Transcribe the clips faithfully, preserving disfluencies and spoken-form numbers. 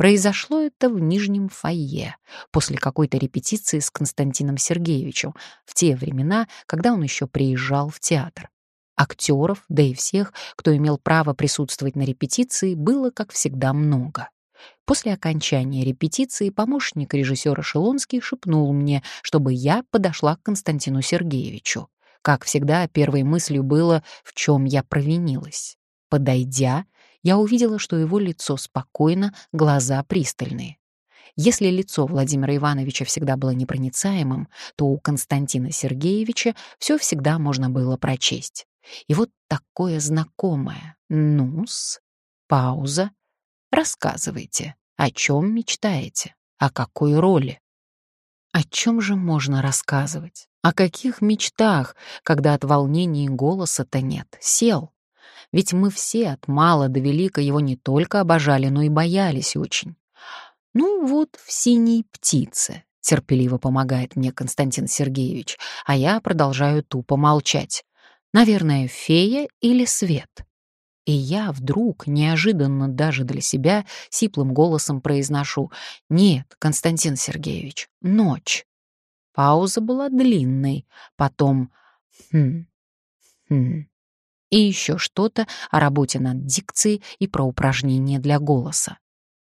Произошло это в нижнем фойе, после какой-то репетиции с Константином Сергеевичем, в те времена, когда он еще приезжал в театр. Актеров, да и всех, кто имел право присутствовать на репетиции, было, как всегда, много. После окончания репетиции помощник режиссера Шелонский шепнул мне, чтобы я подошла к Константину Сергеевичу. Как всегда, первой мыслью было, в чем я провинилась. Подойдя, я увидела, что его лицо спокойно, глаза пристальные. Если лицо Владимира Ивановича всегда было непроницаемым, то у Константина Сергеевича все всегда можно было прочесть. И вот такое знакомое «ну-с», пауза. Рассказывайте, о чем мечтаете, о какой роли. О чем же можно рассказывать? О каких мечтах, когда от волнения голоса-то нет? Сел. Ведь мы все от мала до велика его не только обожали, но и боялись очень. Ну вот в «Синей птице» терпеливо помогает мне Константин Сергеевич, а я продолжаю тупо молчать. Наверное, фея или свет. И я вдруг, неожиданно даже для себя, сиплым голосом произношу: «Нет, Константин Сергеевич, ночь». Пауза была длинной, потом «хм, хм». И еще что-то о работе над дикцией и про упражнения для голоса.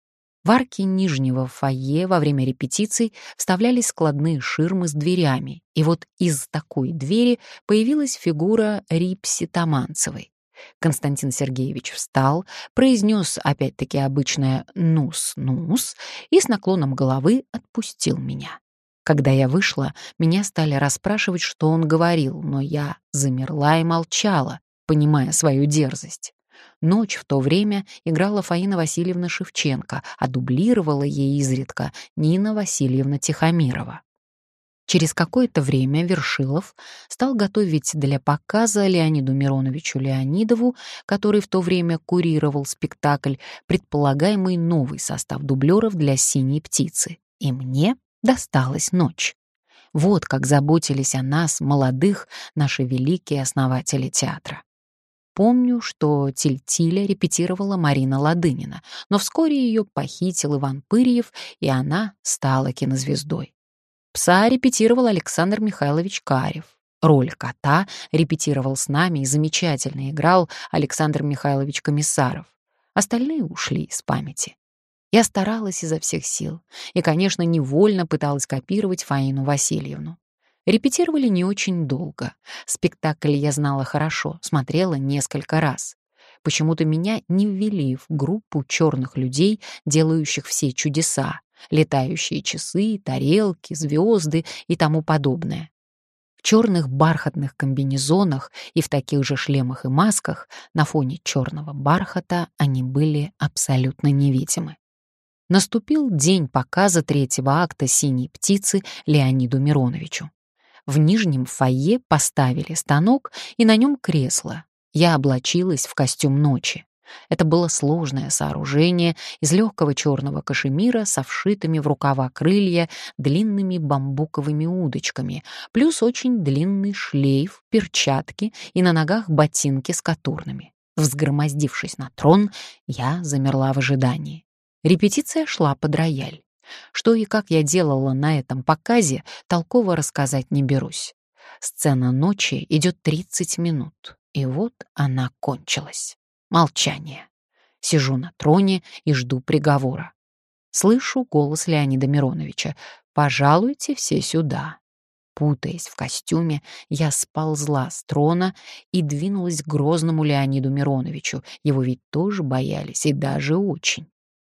В арке нижнего фойе во время репетиций вставлялись складные ширмы с дверями, и вот из такой двери появилась фигура Рипси Таманцевой. Константин Сергеевич встал, произнес опять-таки обычное «нус-нус» и с наклоном головы отпустил меня. Когда я вышла, меня стали расспрашивать, что он говорил, но я замерла и молчала, понимая свою дерзость. Ночь в то время играла Фаина Васильевна Шевченко, а дублировала ей изредка Нина Васильевна Тихомирова. Через какое-то время Вершилов стал готовить для показа Леониду Мироновичу Леонидову, который в то время курировал спектакль, предполагаемый новый состав дублеров для «Синей птицы». И мне досталась ночь. Вот как заботились о нас, молодых, наши великие основатели театра. Помню, что Тильтиля репетировала Марина Ладынина, но вскоре ее похитил Иван Пырьев, и она стала кинозвездой. Пса репетировал Александр Михайлович Карев. Роль кота репетировал с нами и замечательно играл Александр Михайлович Комиссаров. Остальные ушли из памяти. Я старалась изо всех сил и, конечно, невольно пыталась копировать Фаину Васильевну. Репетировали не очень долго. Спектакль я знала хорошо, смотрела несколько раз. Почему-то меня не ввели в группу черных людей, делающих все чудеса, летающие часы, тарелки, звезды и тому подобное. В черных бархатных комбинезонах и в таких же шлемах и масках на фоне черного бархата они были абсолютно невидимы. Наступил день показа третьего акта «Синей птицы» Леониду Мироновичу. В нижнем фойе поставили станок и на нем кресло. Я облачилась в костюм ночи. Это было сложное сооружение из легкого черного кашемира со вшитыми в рукава крылья длинными бамбуковыми удочками, плюс очень длинный шлейф, перчатки и на ногах ботинки с катурнами. Взгромоздившись на трон, я замерла в ожидании. Репетиция шла под рояль. Что и как я делала на этом показе, толково рассказать не берусь. Сцена ночи идет тридцать минут, и вот она кончилась. Молчание. Сижу на троне и жду приговора. Слышу голос Леонида Мироновича: «Пожалуйте все сюда». Путаясь в костюме, я сползла с трона и двинулась к грозному Леониду Мироновичу. Его ведь тоже боялись, и даже очень.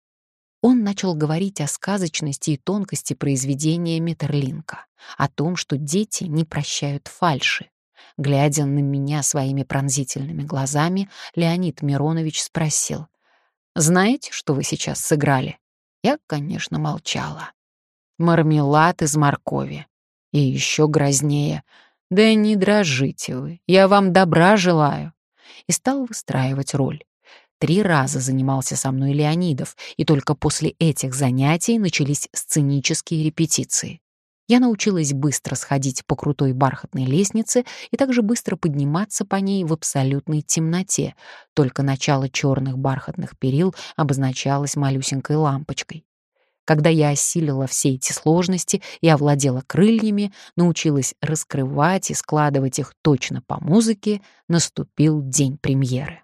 Он начал говорить о сказочности и тонкости произведения Метерлинка, о том, что дети не прощают фальши. Глядя на меня своими пронзительными глазами, Леонид Миронович спросил: «Знаете, что вы сейчас сыграли?» Я, конечно, молчала. «Мармелад из моркови». И еще грознее: «Да не дрожите вы, я вам добра желаю». И стал выстраивать роль. Три раза занимался со мной Леонидов, и только после этих занятий начались сценические репетиции. Я научилась быстро сходить по крутой бархатной лестнице и также быстро подниматься по ней в абсолютной темноте, только начало черных бархатных перил обозначалось малюсенькой лампочкой. Когда я осилила все эти сложности и овладела крыльями, научилась раскрывать и складывать их точно по музыке, наступил день премьеры.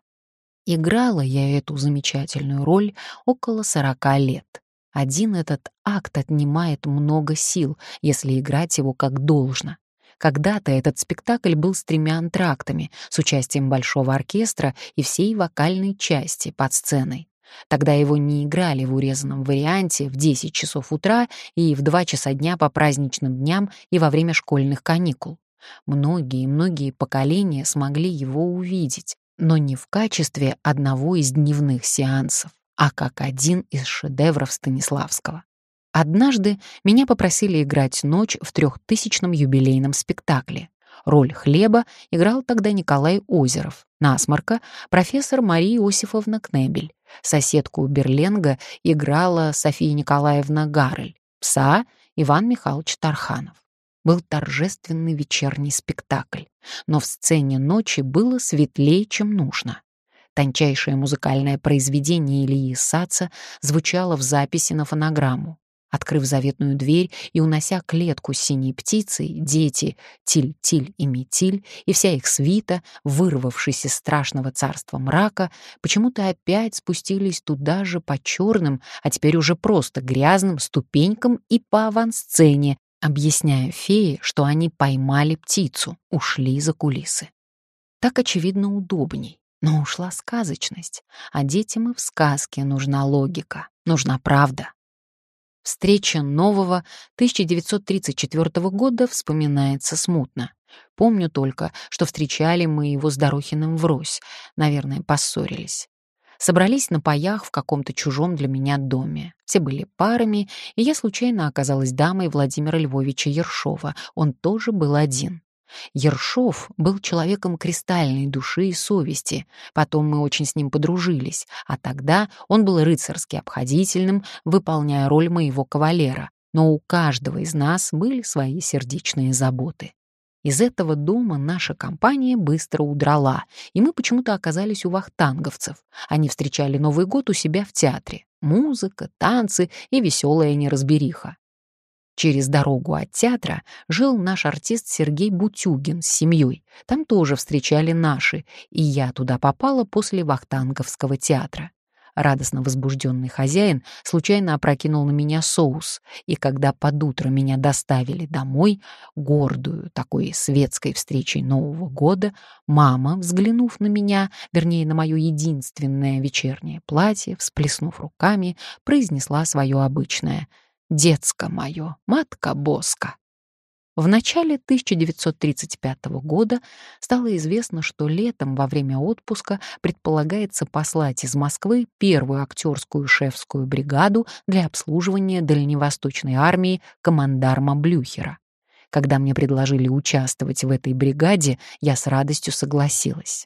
Играла я эту замечательную роль около сорока лет. Один этот акт отнимает много сил, если играть его как должно. Когда-то этот спектакль был с тремя антрактами, с участием большого оркестра и всей вокальной части под сценой. Тогда его не играли в урезанном варианте в десять часов утра и в два часа дня по праздничным дням и во время школьных каникул. Многие-многие поколения смогли его увидеть, но не в качестве одного из дневных сеансов, а как один из шедевров Станиславского. Однажды меня попросили играть «Ночь» в трехтысячном юбилейном спектакле. Роль Хлеба играл тогда Николай Озеров, Насморка — профессор Мария Иосифовна Кнебель, соседку Берленга играла София Николаевна Гарель, пса — Иван Михайлович Тарханов. Был торжественный вечерний спектакль, но в сцене «Ночи» было светлее, чем нужно. Тончайшее музыкальное произведение Ильи Саца звучало в записи на фонограмму. Открыв заветную дверь и унося клетку с синей птицей, дети Тиль-Тиль и Метиль и вся их свита, вырвавшись из страшного царства мрака, почему-то опять спустились туда же по черным, а теперь уже просто грязным ступенькам и по авансцене, объясняя фее, что они поймали птицу, ушли за кулисы. Так, очевидно, удобней. Но ушла сказочность, а детям и в сказке нужна логика, нужна правда. Встреча нового тысяча девятьсот тридцать четвёртого года вспоминается смутно. Помню только, что встречали мы его с Дорохиным врозь, наверное, поссорились. Собрались на паях в каком-то чужом для меня доме. Все были парами, и я случайно оказалась дамой Владимира Львовича Ершова. Он тоже был один. Ершов был человеком кристальной души и совести, потом мы очень с ним подружились, а тогда он был рыцарски обходительным, выполняя роль моего кавалера, но у каждого из нас были свои сердечные заботы. Из этого дома наша компания быстро удрала, и мы почему-то оказались у вахтанговцев. Они встречали Новый год у себя в театре. Музыка, танцы и веселая неразбериха. Через дорогу от театра жил наш артист Сергей Бутюгин с семьей. Там тоже встречали наши, и я туда попала после вахтанговского театра. Радостно возбужденный хозяин случайно опрокинул на меня соус, и когда под утро меня доставили домой, гордую такой светской встречей Нового года, мама, взглянув на меня, вернее, на мое единственное вечернее платье, всплеснув руками, произнесла свое обычное: «Детско мое, матка-боска». В начале тысяча девятьсот тридцать пятого года стало известно, что летом во время отпуска предполагается послать из Москвы первую актерскую шефскую бригаду для обслуживания дальневосточной армии командарма Блюхера. Когда мне предложили участвовать в этой бригаде, я с радостью согласилась.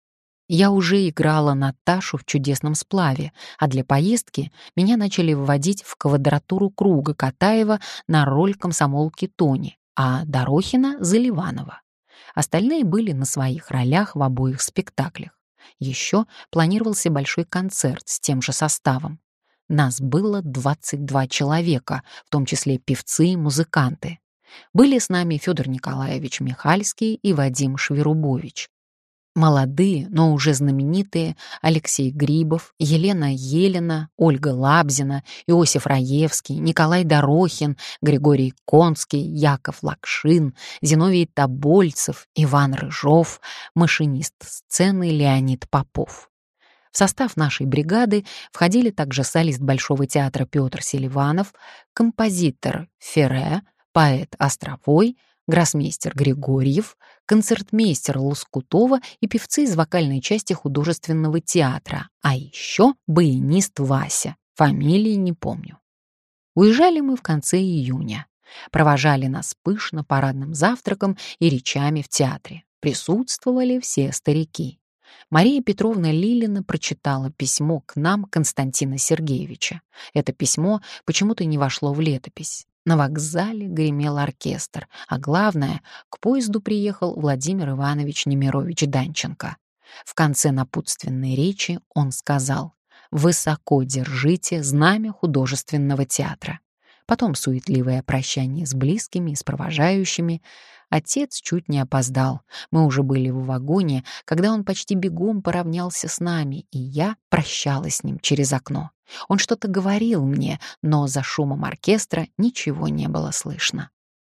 Я уже играла Наташу в «Чудесном сплаве», а для поездки меня начали вводить в квадратуру круга Катаева на роль комсомолки Тони, а Дорохина — Заливанова. Остальные были на своих ролях в обоих спектаклях. Еще планировался большой концерт с тем же составом. Нас было двадцать два человека, в том числе певцы и музыканты. Были с нами Федор Николаевич Михальский и Вадим Шверубович. Молодые, но уже знаменитые Алексей Грибов, Елена Елена, Ольга Лабзина, Иосиф Раевский, Николай Дорохин, Григорий Конский, Яков Лакшин, Зиновий Тобольцев, Иван Рыжов, машинист сцены Леонид Попов. В состав нашей бригады входили также солист Большого театра Петр Селиванов, композитор Ферре, поэт Островой, гроссмейстер Григорьев, концертмейстер Лоскутова и певцы из вокальной части художественного театра, а еще баянист Вася, фамилии не помню. Уезжали мы в конце июня. Провожали нас пышно парадным завтраком и речами в театре. Присутствовали все старики. Мария Петровна Лилина прочитала письмо к нам Константина Сергеевича. Это письмо почему-то не вошло в летопись. На вокзале гремел оркестр, а главное, к поезду приехал Владимир Иванович Немирович Данченко. В конце напутственной речи он сказал: «Высоко держите знамя художественного театра». Потом суетливое прощание с близкими и с провожающими. Отец чуть не опоздал. Мы уже были в вагоне, когда он почти бегом поравнялся с нами, и я прощалась с ним через окно. Он что-то говорил мне, но за шумом оркестра ничего не было слышно.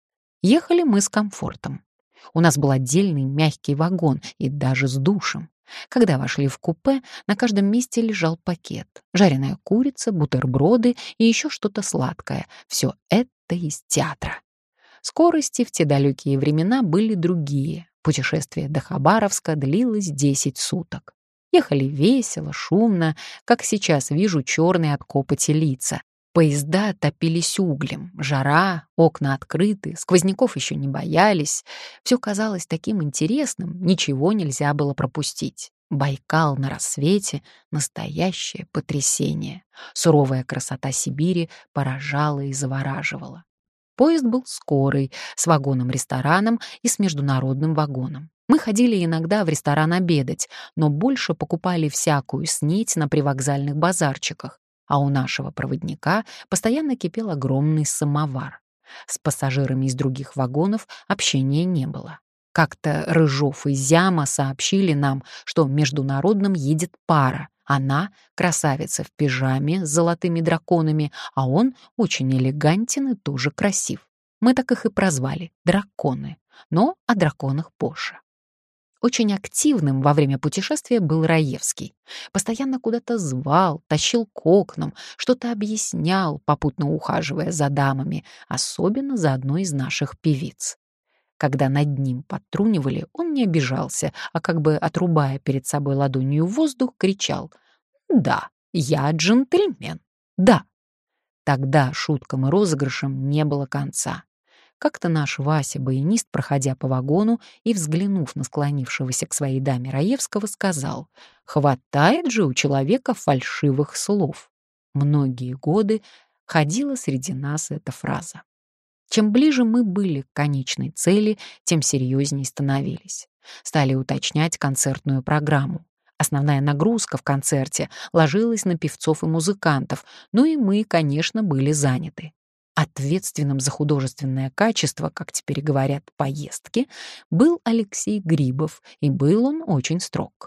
Ехали мы с комфортом. У нас был отдельный мягкий вагон и даже с душем. Когда вошли в купе, на каждом месте лежал пакет. Жареная курица, бутерброды и еще что-то сладкое. Все это из театра. Скорости в те далекие времена были другие. Путешествие до Хабаровска длилось десять суток. Ехали весело, шумно, как сейчас вижу черные от копоти лица. Поезда топились углем, жара, окна открыты, сквозняков еще не боялись. Все казалось таким интересным, ничего нельзя было пропустить. Байкал на рассвете — настоящее потрясение. Суровая красота Сибири поражала и завораживала. Поезд был скорый, с вагоном-рестораном и с международным вагоном. Мы ходили иногда в ресторан обедать, но больше покупали всякую снеть на привокзальных базарчиках, а у нашего проводника постоянно кипел огромный самовар. С пассажирами из других вагонов общения не было. Как-то Рыжов и Зяма сообщили нам, что международным едет пара. Она — красавица в пижаме с золотыми драконами, а он очень элегантен и тоже красив. Мы так их и прозвали — драконы, но о драконах позже. Очень активным во время путешествия был Раевский. Постоянно куда-то звал, тащил к окнам, что-то объяснял, попутно ухаживая за дамами, особенно за одной из наших певиц. Когда над ним подтрунивали, он не обижался, а как бы отрубая перед собой ладонью воздух, кричал: «Да, я джентльмен, да». Тогда шуткам и розыгрышам не было конца. Как-то наш Вася-баянист, проходя по вагону и взглянув на склонившегося к своей даме Раевского, сказал: «Хватает же у человека фальшивых слов». Многие годы ходила среди нас эта фраза. Чем ближе мы были к конечной цели, тем серьезнее становились. Стали уточнять концертную программу. Основная нагрузка в концерте ложилась на певцов и музыкантов, но и мы, конечно, были заняты. Ответственным за художественное качество, как теперь говорят, поездки, был Алексей Грибов, и был он очень строг.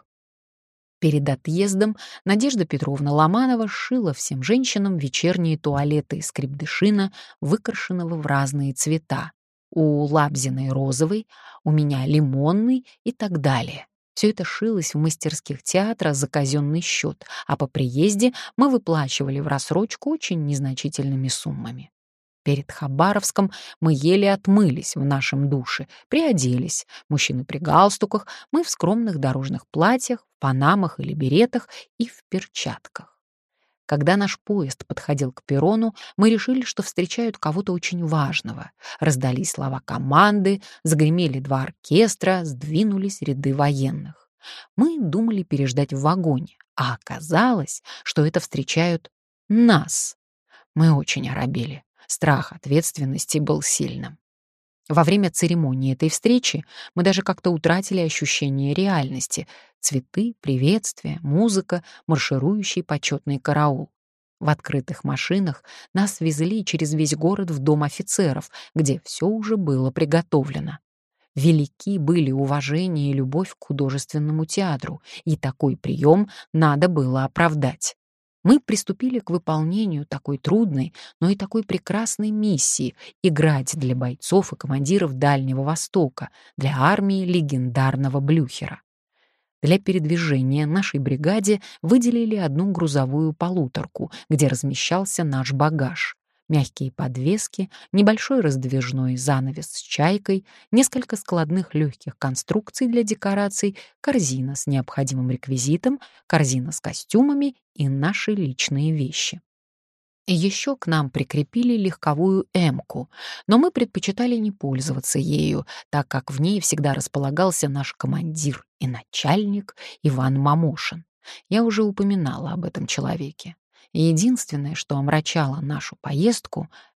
Перед отъездом Надежда Петровна Ломанова сшила всем женщинам вечерние туалеты из крепдышина, выкрашенного в разные цвета. У Лабзиной розовый, у меня лимонный и так далее. Все это шилось в мастерских театра за казенный счет, а по приезде мы выплачивали в рассрочку очень незначительными суммами. Перед Хабаровском мы еле отмылись в нашем душе, приоделись. Мужчины при галстуках, мы в скромных дорожных платьях, в панамах или беретах и в перчатках. Когда наш поезд подходил к перрону, мы решили, что встречают кого-то очень важного. Раздались слова команды, загремели два оркестра, сдвинулись ряды военных. Мы думали переждать в вагоне, а оказалось, что это встречают нас. Мы очень оробели. Страх ответственности был сильным. Во время церемонии этой встречи мы даже как-то утратили ощущение реальности. Цветы, приветствия, музыка, марширующий почетный караул. В открытых машинах нас везли через весь город в дом офицеров, где все уже было приготовлено. Велики были уважение и любовь к художественному театру, и такой прием надо было оправдать. Мы приступили к выполнению такой трудной, но и такой прекрасной миссии — играть для бойцов и командиров Дальнего Востока, для армии легендарного Блюхера. Для передвижения нашей бригаде выделили одну грузовую полуторку, где размещался наш багаж. Мягкие подвески, небольшой раздвижной занавес с чайкой, несколько складных легких конструкций для декораций, корзина с необходимым реквизитом, корзина с костюмами и наши личные вещи. И еще к нам прикрепили легковую эмку, но мы предпочитали не пользоваться ею, так как в ней всегда располагался наш командир и начальник Иван Мамошин. Я уже упоминала об этом человеке. Единственное, что омрачало нашу поездку,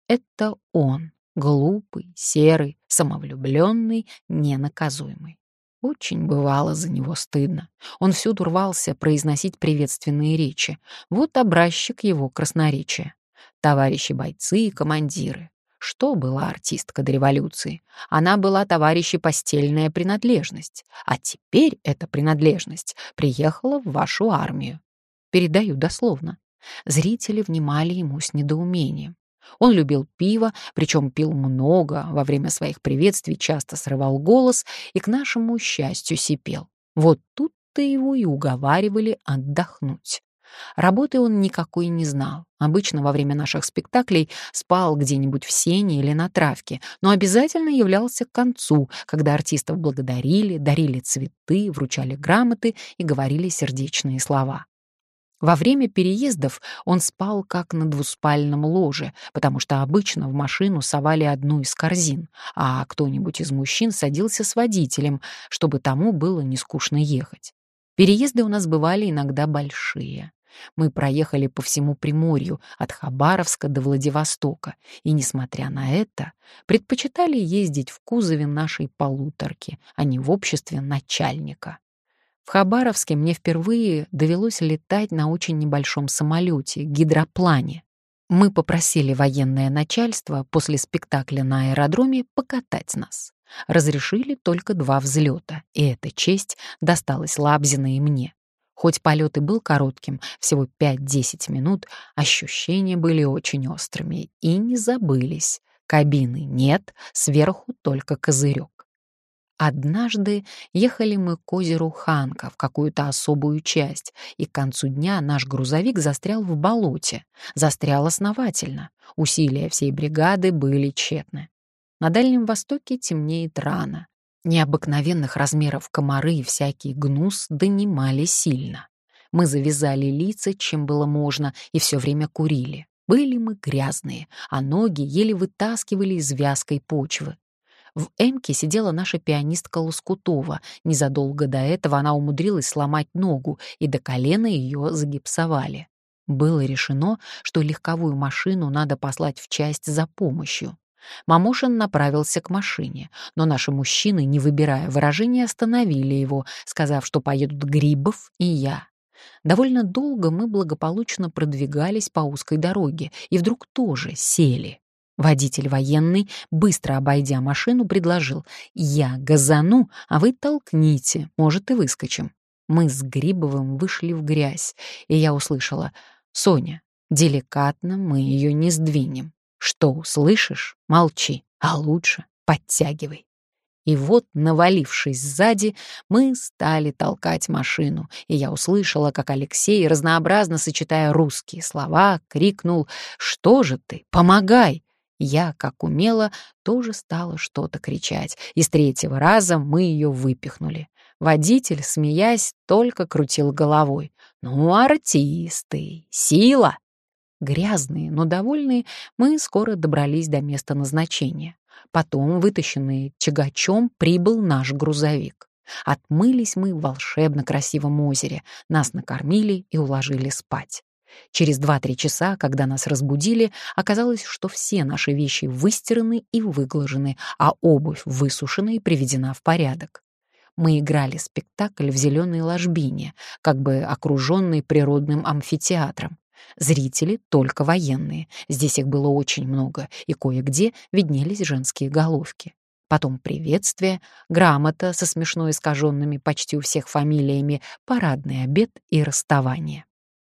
Это он, глупый, серый, самовлюбленный, ненаказуемый. Очень бывало за него стыдно. Он всюду рвался произносить приветственные речи. Вот образчик его красноречия. Товарищи бойцы и командиры. Что была артистка до революции? Она была, товарищи, постельная принадлежность. А теперь эта принадлежность приехала в вашу армию. Передаю дословно. Зрители внимали ему с недоумением. Он любил пиво, причем пил много, во время своих приветствий часто срывал голос и, к нашему счастью, сипел. Вот тут-то его и уговаривали отдохнуть. Работы он никакой не знал. Обычно во время наших спектаклей спал где-нибудь в сене или на травке, но обязательно являлся к концу, когда артистов благодарили, дарили цветы, вручали грамоты и говорили сердечные слова. Во время переездов он спал как на двуспальном ложе, потому что обычно в машину совали одну из корзин, а кто-нибудь из мужчин садился с водителем, чтобы тому было не скучно ехать. Переезды у нас бывали иногда большие. Мы проехали по всему Приморью, от Хабаровска до Владивостока, и, несмотря на это, предпочитали ездить в кузове нашей полуторки, а не в обществе начальника. В Хабаровске мне впервые довелось летать на очень небольшом самолете, гидроплане. Мы попросили военное начальство после спектакля на аэродроме покатать нас. Разрешили только два взлета, и эта честь досталась Лабзина и мне. Хоть полет и был коротким, всего пять-десять минут, ощущения были очень острыми и не забылись. Кабины нет, сверху только козырек. Однажды ехали мы к озеру Ханка в какую-то особую часть, и к концу дня наш грузовик застрял в болоте. Застрял основательно. Усилия всей бригады были тщетны. На Дальнем Востоке темнеет рано. Необыкновенных размеров комары и всякий гнус донимали сильно. Мы завязали лица, чем было можно, и все время курили. Были мы грязные, а ноги еле вытаскивали из вязкой почвы. В Эмке сидела наша пианистка Лоскутова. Незадолго до этого она умудрилась сломать ногу, и до колена ее загипсовали. Было решено, что легковую машину надо послать в часть за помощью. Мамошин направился к машине, но наши мужчины, не выбирая выражения, остановили его, сказав, что поедут Грибов и я. Довольно долго мы благополучно продвигались по узкой дороге, и вдруг тоже сели. Водитель военный, быстро обойдя машину, предложил: «Я газану, а вы толкните, может, и выскочим». Мы с Грибовым вышли в грязь, и я услышала: «Соня, деликатно мы ее не сдвинем. Что услышишь, молчи, а лучше подтягивай». И вот, навалившись сзади, мы стали толкать машину, и я услышала, как Алексей, разнообразно сочетая русские слова, крикнул: «Что же ты, помогай!» Я, как умела, тоже стала что-то кричать, и с третьего раза мы ее выпихнули. Водитель, смеясь, только крутил головой. «Ну, артисты! Сила!» Грязные, но довольные, мы скоро добрались до места назначения. Потом, вытащенный тягачом, прибыл наш грузовик. Отмылись мы в волшебно красивом озере, нас накормили и уложили спать. Через два-три часа, когда нас разбудили, оказалось, что все наши вещи выстираны и выглажены, а обувь высушена и приведена в порядок. Мы играли спектакль в зеленой ложбине, как бы окруженной природным амфитеатром. Зрители только военные, здесь их было очень много, и кое-где виднелись женские головки. Потом приветствие, грамота со смешно искаженными почти у всех фамилиями, парадный обед и расставание.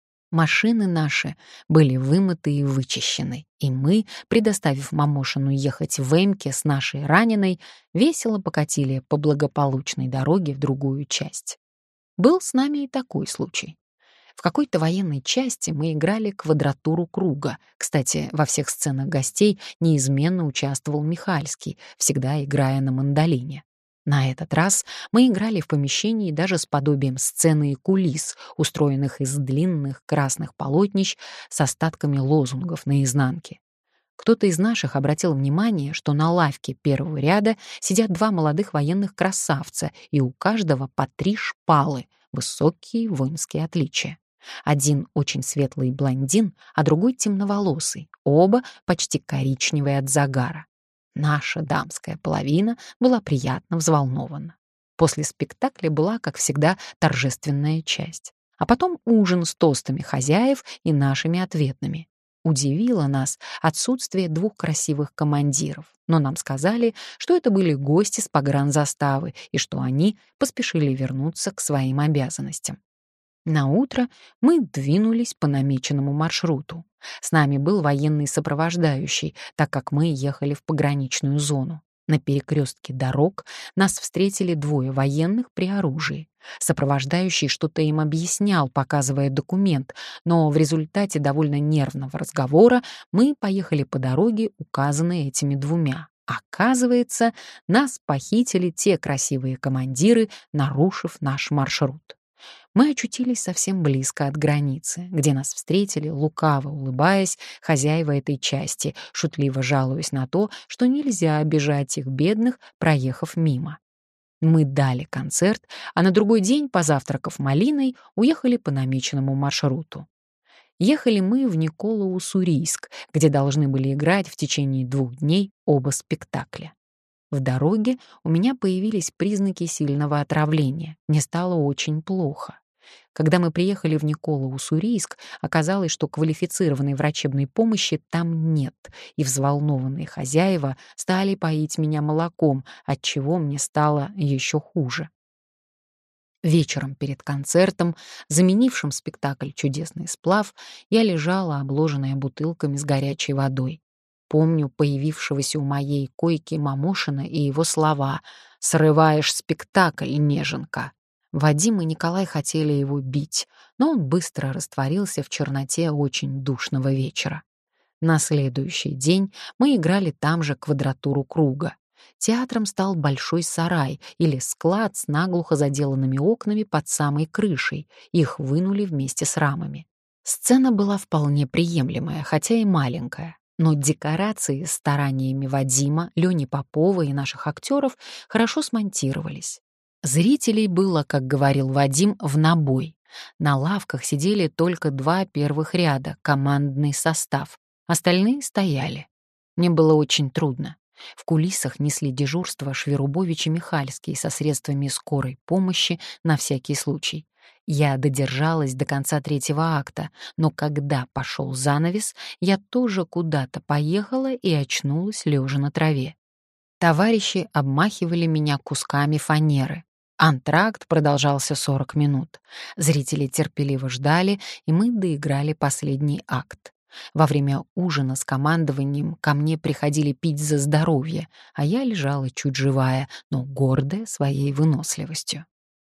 Машины наши были вымыты и вычищены, и мы, предоставив Мамошину ехать в Эмке с нашей раненой, весело покатили по благополучной дороге в другую часть. Был с нами и такой случай. В какой-то военной части мы играли квадратуру круга. Кстати, во всех сценах гостей неизменно участвовал Михальский, всегда играя на мандолине. На этот раз мы играли в помещении даже с подобием сцены и кулис, устроенных из длинных красных полотнищ с остатками лозунгов на изнанке. Кто-то из наших обратил внимание, что на лавке первого ряда сидят два молодых военных красавца, и у каждого по три шпалы, высокие воинские отличия. Один очень светлый блондин, а другой темноволосый, оба почти коричневые от загара. Наша дамская половина была приятно взволнована. После спектакля была, как всегда, торжественная часть. А потом ужин с тостами хозяев и нашими ответными. Удивило нас отсутствие двух красивых командиров, но нам сказали, что это были гости с погранзаставы и что они поспешили вернуться к своим обязанностям. Наутро мы двинулись по намеченному маршруту. С нами был военный сопровождающий, так как мы ехали в пограничную зону. На перекрестке дорог нас встретили двое военных при оружии. Сопровождающий что-то им объяснял, показывая документ, но в результате довольно нервного разговора мы поехали по дороге, указанной этими двумя. Оказывается, нас похитили те красивые командиры, нарушив наш маршрут. Мы очутились совсем близко от границы, где нас встретили, лукаво улыбаясь, хозяева этой части, шутливо жалуясь на то, что нельзя обижать их бедных, проехав мимо. Мы дали концерт, а на другой день, позавтракав малиной, уехали по намеченному маршруту. Ехали мы в Николо-Уссурийск, где должны были играть в течение двух дней оба спектакля. В дороге у меня появились признаки сильного отравления. Мне стало очень плохо. Когда мы приехали в Николо-Уссурийск, оказалось, что квалифицированной врачебной помощи там нет, и взволнованные хозяева стали поить меня молоком, отчего мне стало еще хуже. Вечером перед концертом, заменившим спектакль «Чудесный сплав», я лежала, обложенная бутылками с горячей водой. Помню появившегося у моей койки Мамошина и его слова: «Срываешь спектакль, неженка». Вадим и Николай хотели его бить, но он быстро растворился в черноте очень душного вечера. На следующий день мы играли там же квадратуру круга. Театром стал большой сарай или склад с наглухо заделанными окнами под самой крышей. Их вынули вместе с рамами. Сцена была вполне приемлемая, хотя и маленькая. Но декорации стараниями Вадима, Лёни Попова и наших актеров хорошо смонтировались. Зрителей было, как говорил Вадим, в набой. На лавках сидели только два первых ряда, командный состав. Остальные стояли. Мне было очень трудно. В кулисах несли дежурство Шверубович и Михальский со средствами скорой помощи на всякий случай. Я додержалась до конца третьего акта, но когда пошел занавес, я тоже куда-то поехала и очнулась лежа на траве. Товарищи обмахивали меня кусками фанеры. Антракт продолжался сорок минут. Зрители терпеливо ждали, и мы доиграли последний акт. Во время ужина с командованием ко мне приходили пить за здоровье, а я лежала чуть живая, но гордая своей выносливостью.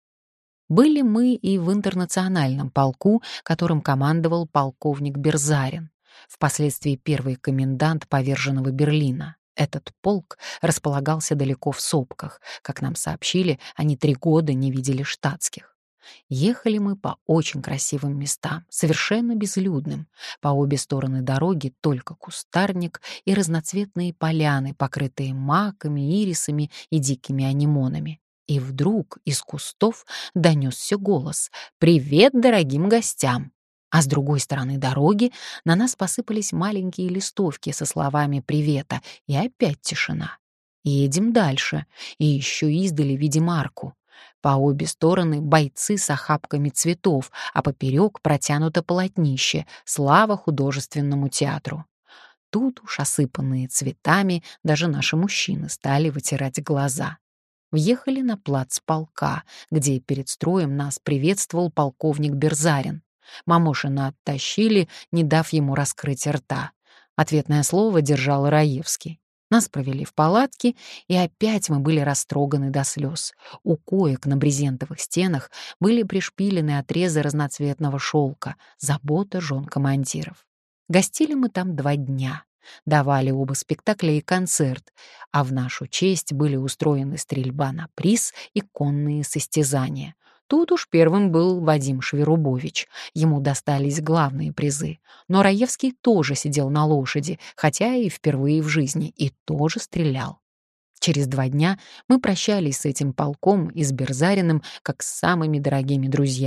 Были мы и в интернациональном полку, которым командовал полковник Берзарин, впоследствии первый комендант поверженного Берлина. Этот полк располагался далеко в сопках. Как нам сообщили, они три года не видели штатских. Ехали мы по очень красивым местам, совершенно безлюдным. По обе стороны дороги только кустарник и разноцветные поляны, покрытые маками, ирисами и дикими анимонами. И вдруг из кустов донесся голос: «Привет дорогим гостям!» А с другой стороны дороги на нас посыпались маленькие листовки со словами привета, и опять тишина. Едем дальше, и еще издали видим арку. По обе стороны бойцы с охапками цветов, а поперек протянуто полотнище «Слава художественному театру». Тут уж, осыпанные цветами, даже наши мужчины стали вытирать глаза. Въехали на плац полка, где перед строем нас приветствовал полковник Берзарин. Мамошина оттащили, не дав ему раскрыть рта. Ответное слово держал Раевский. Нас провели в палатки, и опять мы были растроганы до слез. У коек на брезентовых стенах были пришпилены отрезы разноцветного шелка, забота жен командиров. Гостили мы там два дня. Давали оба спектакля и концерт, а в нашу честь были устроены стрельба на приз и конные состязания. Тут уж первым был Вадим Шверубович. Ему достались главные призы. Но Раевский тоже сидел на лошади, хотя и впервые в жизни, и тоже стрелял. Через два дня мы прощались с этим полком и с Берзариным как с самыми дорогими друзьями.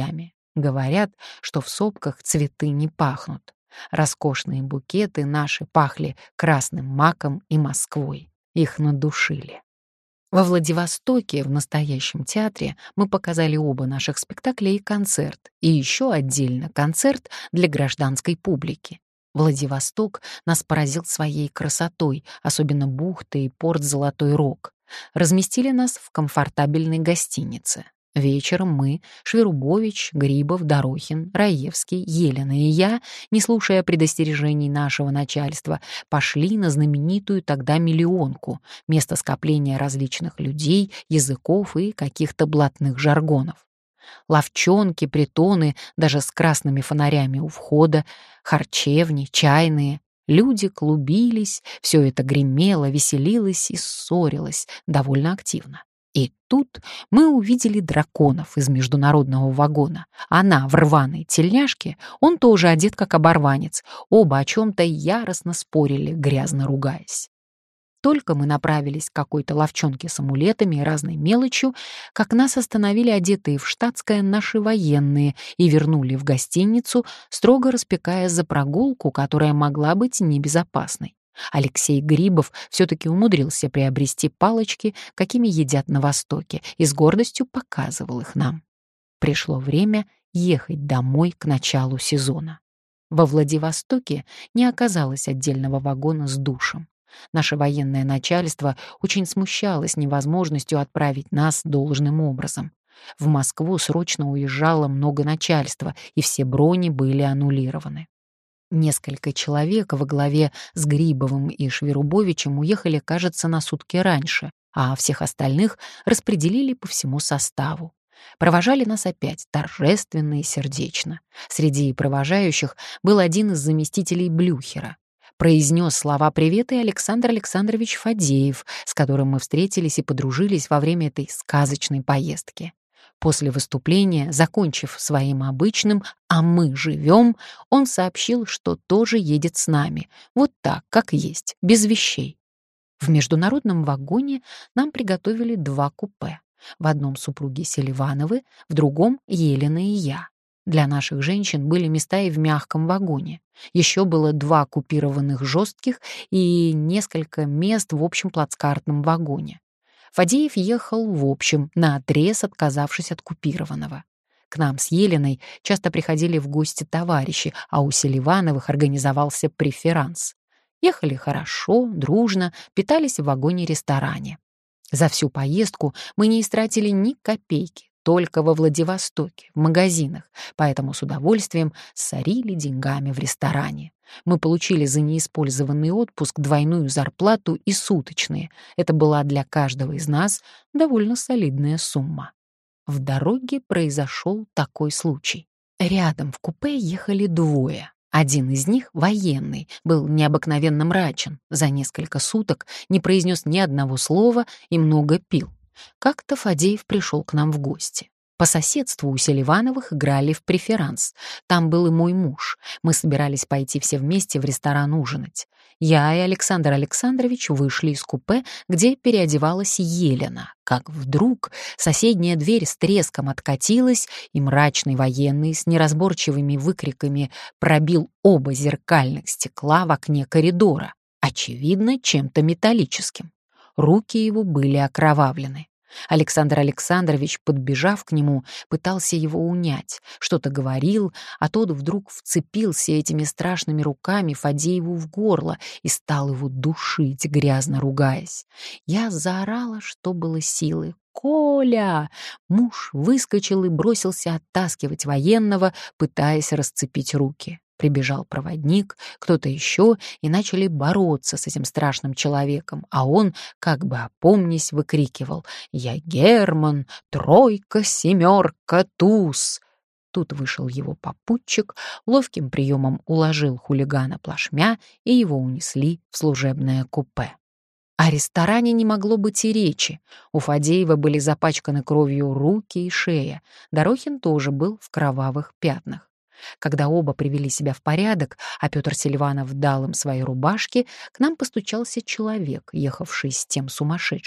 Говорят, что в сопках цветы не пахнут. Роскошные букеты наши пахли красным маком и Москвой. Их надушили. Во Владивостоке, в настоящем театре, мы показали оба наших спектакля и концерт, и еще отдельно концерт для гражданской публики. Владивосток нас поразил своей красотой, особенно бухты и порт Золотой Рог. Разместили нас в комфортабельной гостинице. Вечером мы, Шверубович, Грибов, Дорохин, Раевский, Елена и я, не слушая предостережений нашего начальства, пошли на знаменитую тогда миллионку, место скопления различных людей, языков и каких-то блатных жаргонов. Ловчонки, притоны, даже с красными фонарями у входа, харчевни, чайные. Люди клубились, все это гремело, веселилось и ссорилось довольно активно. И тут мы увидели драконов из международного вагона. Она в рваной тельняшке, он тоже одет как оборванец. Оба о чем-то яростно спорили, грязно ругаясь. Только мы направились к какой-то ловчонке с амулетами и разной мелочью, как нас остановили одетые в штатское наши военные и вернули в гостиницу, строго распекая за прогулку, которая могла быть небезопасной. Алексей Грибов все-таки умудрился приобрести палочки, какими едят на Востоке, и с гордостью показывал их нам. Пришло время ехать домой к началу сезона. Во Владивостоке не оказалось отдельного вагона с душем. Наше военное начальство очень смущалось невозможностью отправить нас должным образом. В Москву срочно уезжало много начальства, и все брони были аннулированы. Несколько человек во главе с Грибовым и Шверубовичем уехали, кажется, на сутки раньше, а всех остальных распределили по всему составу. Провожали нас опять торжественно и сердечно. Среди провожающих был один из заместителей Блюхера. Произнес слова привета и Александр Александрович Фадеев, с которым мы встретились и подружились во время этой сказочной поездки. После выступления, закончив своим обычным «а мы живем», он сообщил, что тоже едет с нами, вот так, как есть, без вещей. В международном вагоне нам приготовили два купе. В одном супруги Селивановы, в другом — Елена и я. Для наших женщин были места и в мягком вагоне. Еще было два купированных жестких и несколько мест в общем плацкартном вагоне. Фадеев ехал в общем, наотрез отказавшись от купированного. К нам с Еленой часто приходили в гости товарищи, а у Селивановых организовался преферанс. Ехали хорошо, дружно, питались в вагоне-ресторане. За всю поездку мы не истратили ни копейки, только во Владивостоке, в магазинах, поэтому с удовольствием сорили деньгами в ресторане. Мы получили за неиспользованный отпуск двойную зарплату и суточные. Это была для каждого из нас довольно солидная сумма. В дороге произошел такой случай. Рядом в купе ехали двое. Один из них, военный, был необыкновенно мрачен, за несколько суток не произнес ни одного слова и много пил. Как-то Фадеев пришел к нам в гости. По соседству у Селивановых играли в преферанс. Там был и мой муж. Мы собирались пойти все вместе в ресторан ужинать. Я и Александр Александрович вышли из купе, где переодевалась Елена. Как вдруг соседняя дверь с треском откатилась, и мрачный военный с неразборчивыми выкриками пробил оба зеркальных стекла в окне коридора, очевидно, чем-то металлическим. Руки его были окровавлены. Александр Александрович, подбежав к нему, пытался его унять, что-то говорил, а тот вдруг вцепился этими страшными руками Фадееву в горло и стал его душить, грязно ругаясь. Я заорала, что было силы: «Коля!» Муж выскочил и бросился оттаскивать военного, пытаясь расцепить руки. Прибежал проводник, кто-то еще, и начали бороться с этим страшным человеком, а он, как бы опомнясь, выкрикивал: «Я Герман, тройка, семерка, туз!» Тут вышел его попутчик, ловким приемом уложил хулигана плашмя, и его унесли в служебное купе. О ресторане не могло быть и речи. У Фадеева были запачканы кровью руки и шея. Дорохин тоже был в кровавых пятнах. Когда оба привели себя в порядок, а Петр Селиванов дал им свои рубашки, к нам постучался человек, ехавший с тем сумасшедшим.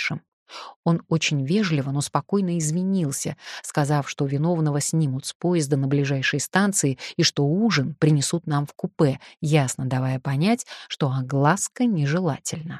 Он очень вежливо, но спокойно извинился, сказав, что виновного снимут с поезда на ближайшей станции и что ужин принесут нам в купе, ясно давая понять, что огласка нежелательна.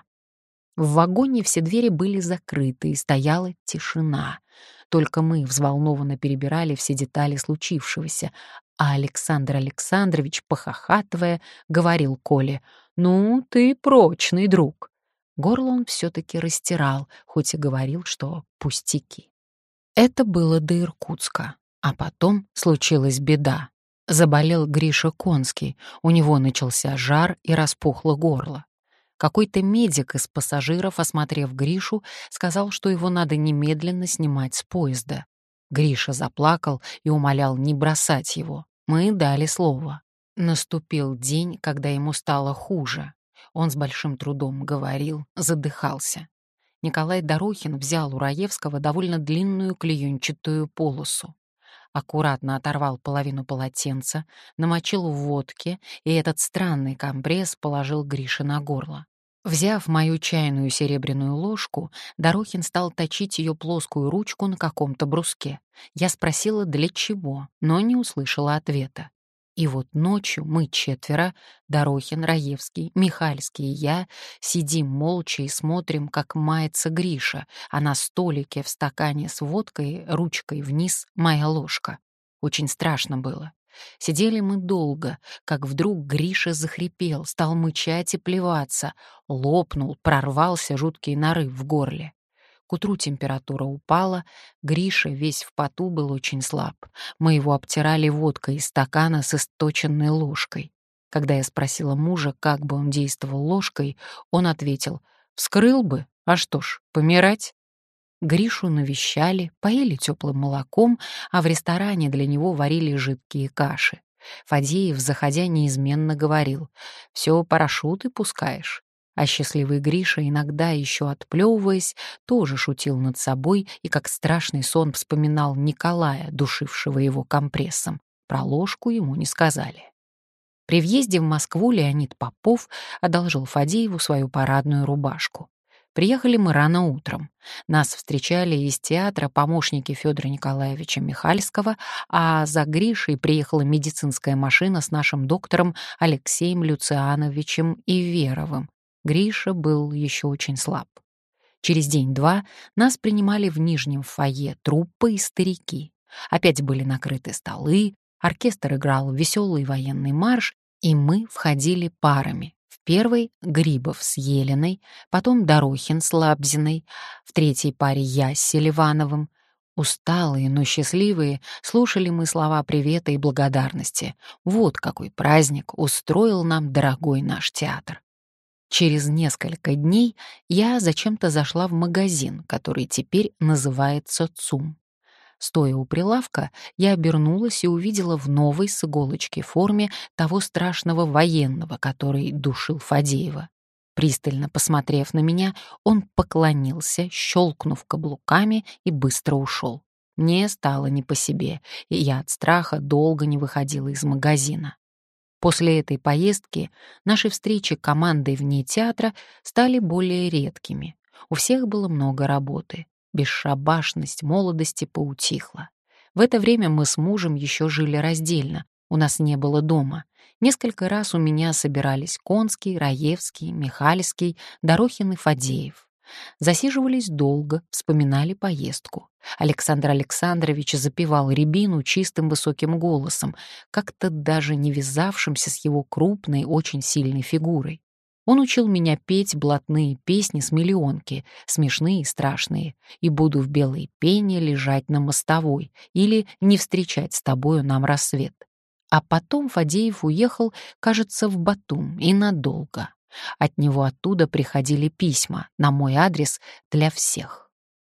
В вагоне все двери были закрыты, и стояла тишина. Только мы взволнованно перебирали все детали случившегося, а Александр Александрович, похохатывая, говорил Коле: «Ну, ты прочный друг». Горло он все-таки растирал, хоть и говорил, что пустяки. Это было до Иркутска, а потом случилась беда. Заболел Гриша Конский, у него начался жар и распухло горло. Какой-то медик из пассажиров, осмотрев Гришу, сказал, что его надо немедленно снимать с поезда. Гриша заплакал и умолял не бросать его. Мы дали слово. Наступил день, когда ему стало хуже. Он с большим трудом говорил, задыхался. Николай Дорохин взял у Раевского довольно длинную клеенчатую полосу. Аккуратно оторвал половину полотенца, намочил в водке, и этот странный компресс положил Грише на горло. Взяв мою чайную серебряную ложку, Дорохин стал точить ее плоскую ручку на каком-то бруске. Я спросила, для чего, но не услышала ответа. И вот ночью мы четверо, Дорохин, Раевский, Михальский и я, сидим молча и смотрим, как мается Гриша, а на столике в стакане с водкой ручкой вниз моя ложка. Очень страшно было. Сидели мы долго, как вдруг Гриша захрипел, стал мычать и плеваться, лопнул, прорвался жуткий нарыв в горле. К утру температура упала, Гриша весь в поту был очень слаб. Мы его обтирали водкой из стакана с источенной ложкой. Когда я спросила мужа, как бы он действовал ложкой, он ответил: «Вскрыл бы, а что ж, помирать?» Гришу навещали, поили теплым молоком, а в ресторане для него варили жидкие каши. Фадеев, заходя, неизменно говорил: «Все парашюты пускаешь». А счастливый Гриша, иногда еще отплевываясь, тоже шутил над собой и как страшный сон вспоминал Николая, душившего его компрессом. Про ложку ему не сказали. При въезде в Москву Леонид Попов одолжил Фадееву свою парадную рубашку. Приехали мы рано утром. Нас встречали из театра помощники Федора Николаевича Михальского, а за Гришей приехала медицинская машина с нашим доктором Алексеем Люциановичем Иверовым. Гриша был еще очень слаб. Через день-два нас принимали в нижнем фойе труппы и старики. Опять были накрыты столы, оркестр играл веселый военный марш, и мы входили парами. В первой — Грибов с Елиной, потом Дорохин с Лабзиной, в третьей паре я с Селивановым. Усталые, но счастливые, слушали мы слова привета и благодарности. Вот какой праздник устроил нам дорогой наш театр. Через несколько дней я зачем-то зашла в магазин, который теперь называется ЦУМ. Стоя у прилавка, я обернулась и увидела в новой с иголочки форме того страшного военного, который душил Фадеева. Пристально посмотрев на меня, он поклонился, щелкнув каблуками, и быстро ушел. Мне стало не по себе, и я от страха долго не выходила из магазина. После этой поездки наши встречи командой вне театра стали более редкими. У всех было много работы. Бесшабашность молодости поутихла. В это время мы с мужем еще жили раздельно. У нас не было дома. Несколько раз у меня собирались Конский, Раевский, Михальский, Дорохин и Фадеев. Засиживались долго, вспоминали поездку. Александр Александрович запевал рябину чистым высоким голосом, как-то даже не вязавшимся с его крупной, очень сильной фигурой. Он учил меня петь блатные песни с миллионки, смешные и страшные, и буду в белой пене лежать на мостовой или не встречать с тобою нам рассвет. А потом Фадеев уехал, кажется, в Батум, и надолго. От него оттуда приходили письма на мой адрес для всех.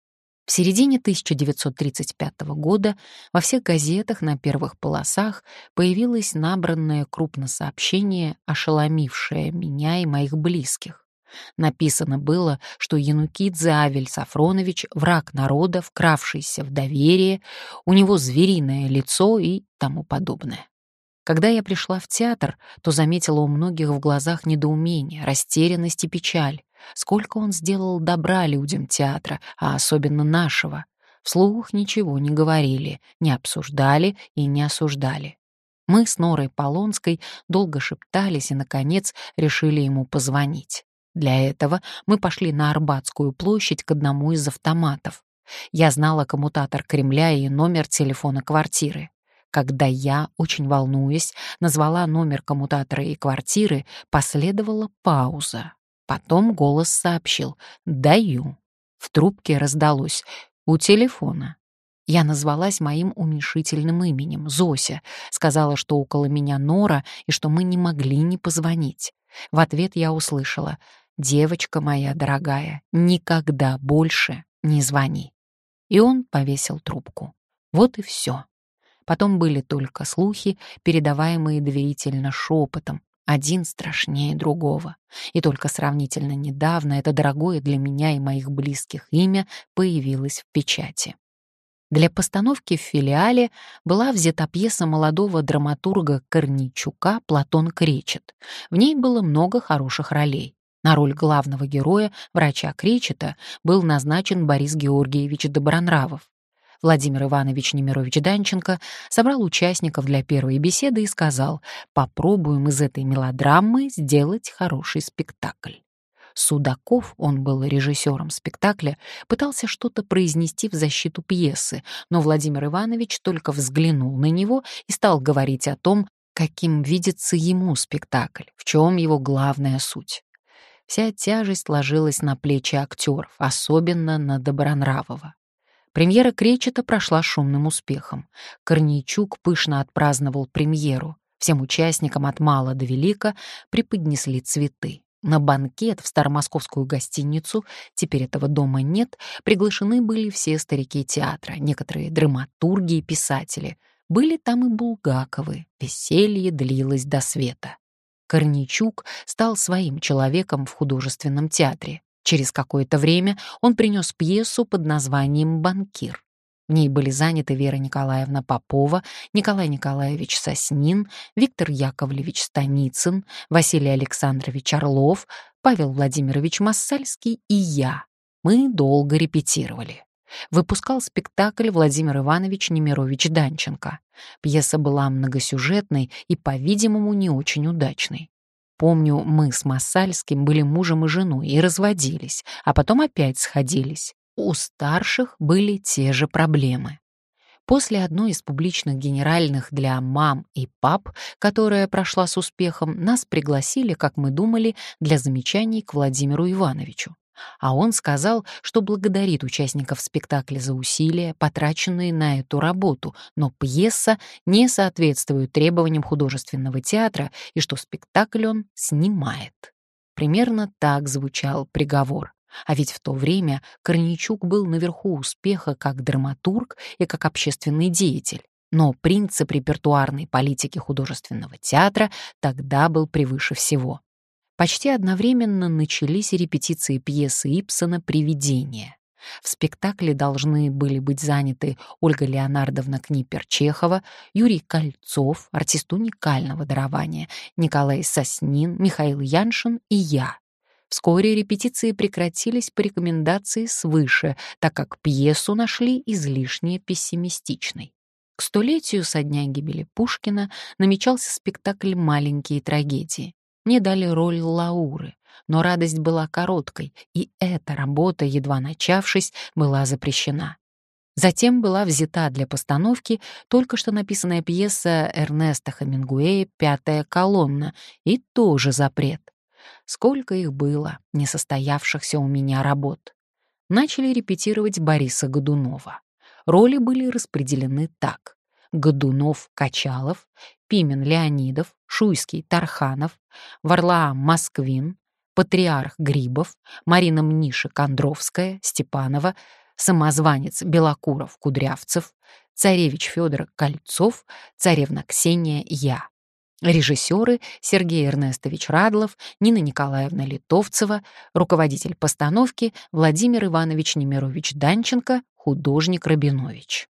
В середине тысяча девятьсот тридцать пятого года во всех газетах на первых полосах появилось набранное крупно сообщение, ошеломившее меня и моих близких. Написано было, что Янукидзе Авель Сафронович — враг народа, вкравшийся в доверие, у него звериное лицо и тому подобное. Когда я пришла в театр, то заметила у многих в глазах недоумение, растерянность и печаль. Сколько он сделал добра людям театра, а особенно нашего. Вслух ничего не говорили, не обсуждали и не осуждали. Мы с Норой Полонской долго шептались и, наконец, решили ему позвонить. Для этого мы пошли на Арбатскую площадь к одному из автоматов. Я знала коммутатор Кремля и номер телефона квартиры. Когда я, очень волнуясь, назвала номер коммутатора и квартиры, последовала пауза. Потом голос сообщил «Даю». В трубке раздалось «У телефона». Я назвалась моим уменьшительным именем — Зося, сказала, что около меня Нора и что мы не могли не позвонить. В ответ я услышала «Девочка моя дорогая, никогда больше не звони». И он повесил трубку. Вот и все. Потом были только слухи, передаваемые доверительно шепотом, один страшнее другого. И только сравнительно недавно это дорогое для меня и моих близких имя появилось в печати. Для постановки в филиале была взята пьеса молодого драматурга Корнейчука «Платон Кречет». В ней было много хороших ролей. На роль главного героя, врача Кречета, был назначен Борис Георгиевич Добронравов. Владимир Иванович Немирович-Данченко собрал участников для первой беседы и сказал: «Попробуем из этой мелодрамы сделать хороший спектакль». Судаков, он был режиссером спектакля, пытался что-то произнести в защиту пьесы, но Владимир Иванович только взглянул на него и стал говорить о том, каким видится ему спектакль, в чем его главная суть. Вся тяжесть ложилась на плечи актеров, особенно на Добронравова. Премьера Кречета прошла шумным успехом. Корнейчук пышно отпраздновал премьеру. Всем участникам от мала до велика преподнесли цветы. На банкет в старомосковскую гостиницу, теперь этого дома нет, приглашены были все старики театра, некоторые драматурги и писатели. Были там и Булгаковы. Веселье длилось до света. Корнейчук стал своим человеком в художественном театре. Через какое-то время он принес пьесу под названием «Банкир». В ней были заняты Вера Николаевна Попова, Николай Николаевич Соснин, Виктор Яковлевич Станицын, Василий Александрович Орлов, Павел Владимирович Массальский и я. Мы долго репетировали. Выпускал спектакль Владимир Иванович Немирович-Данченко. Пьеса была многосюжетной и, по-видимому, не очень удачной. Помню, мы с Массальским были мужем и женой и разводились, а потом опять сходились. У старших были те же проблемы. После одной из публичных генеральных для мам и пап, которая прошла с успехом, нас пригласили, как мы думали, для замечаний к Владимиру Ивановичу. А он сказал, что благодарит участников спектакля за усилия, потраченные на эту работу, но пьеса не соответствует требованиям художественного театра и что спектакль он снимает. Примерно так звучал приговор. А ведь в то время Корнейчук был наверху успеха как драматург и как общественный деятель. Но принцип репертуарной политики художественного театра тогда был превыше всего. Почти одновременно начались репетиции пьесы Ибсена «Привидение». В спектакле должны были быть заняты Ольга Леонардовна Книпер-Чехова, Юрий Кольцов, артист уникального дарования, Николай Соснин, Михаил Яншин и я. Вскоре репетиции прекратились по рекомендации свыше, так как пьесу нашли излишне пессимистичной. К столетию со дня гибели Пушкина намечался спектакль «Маленькие трагедии». Мне дали роль Лауры, но радость была короткой, и эта работа, едва начавшись, была запрещена. Затем была взята для постановки только что написанная пьеса Эрнеста Хемингуэя «Пятая колонна», и тоже запрет. Сколько их было, несостоявшихся у меня работ. Начали репетировать Бориса Годунова. Роли были распределены так: Годунов — Качалов, Пимен — Леонидов, Шуйский — Тарханов, Варлаам — Москвин, Патриарх — Грибов, Марина Мнишек — Кондровская, Степанова, Самозванец — Белокуров — Кудрявцев, Царевич Федор — Кольцов, Царевна Ксения — я. Режиссеры — Сергей Эрнестович Радлов, Нина Николаевна Литовцева, руководитель постановки — Владимир Иванович Немирович-Данченко, художник Рабинович.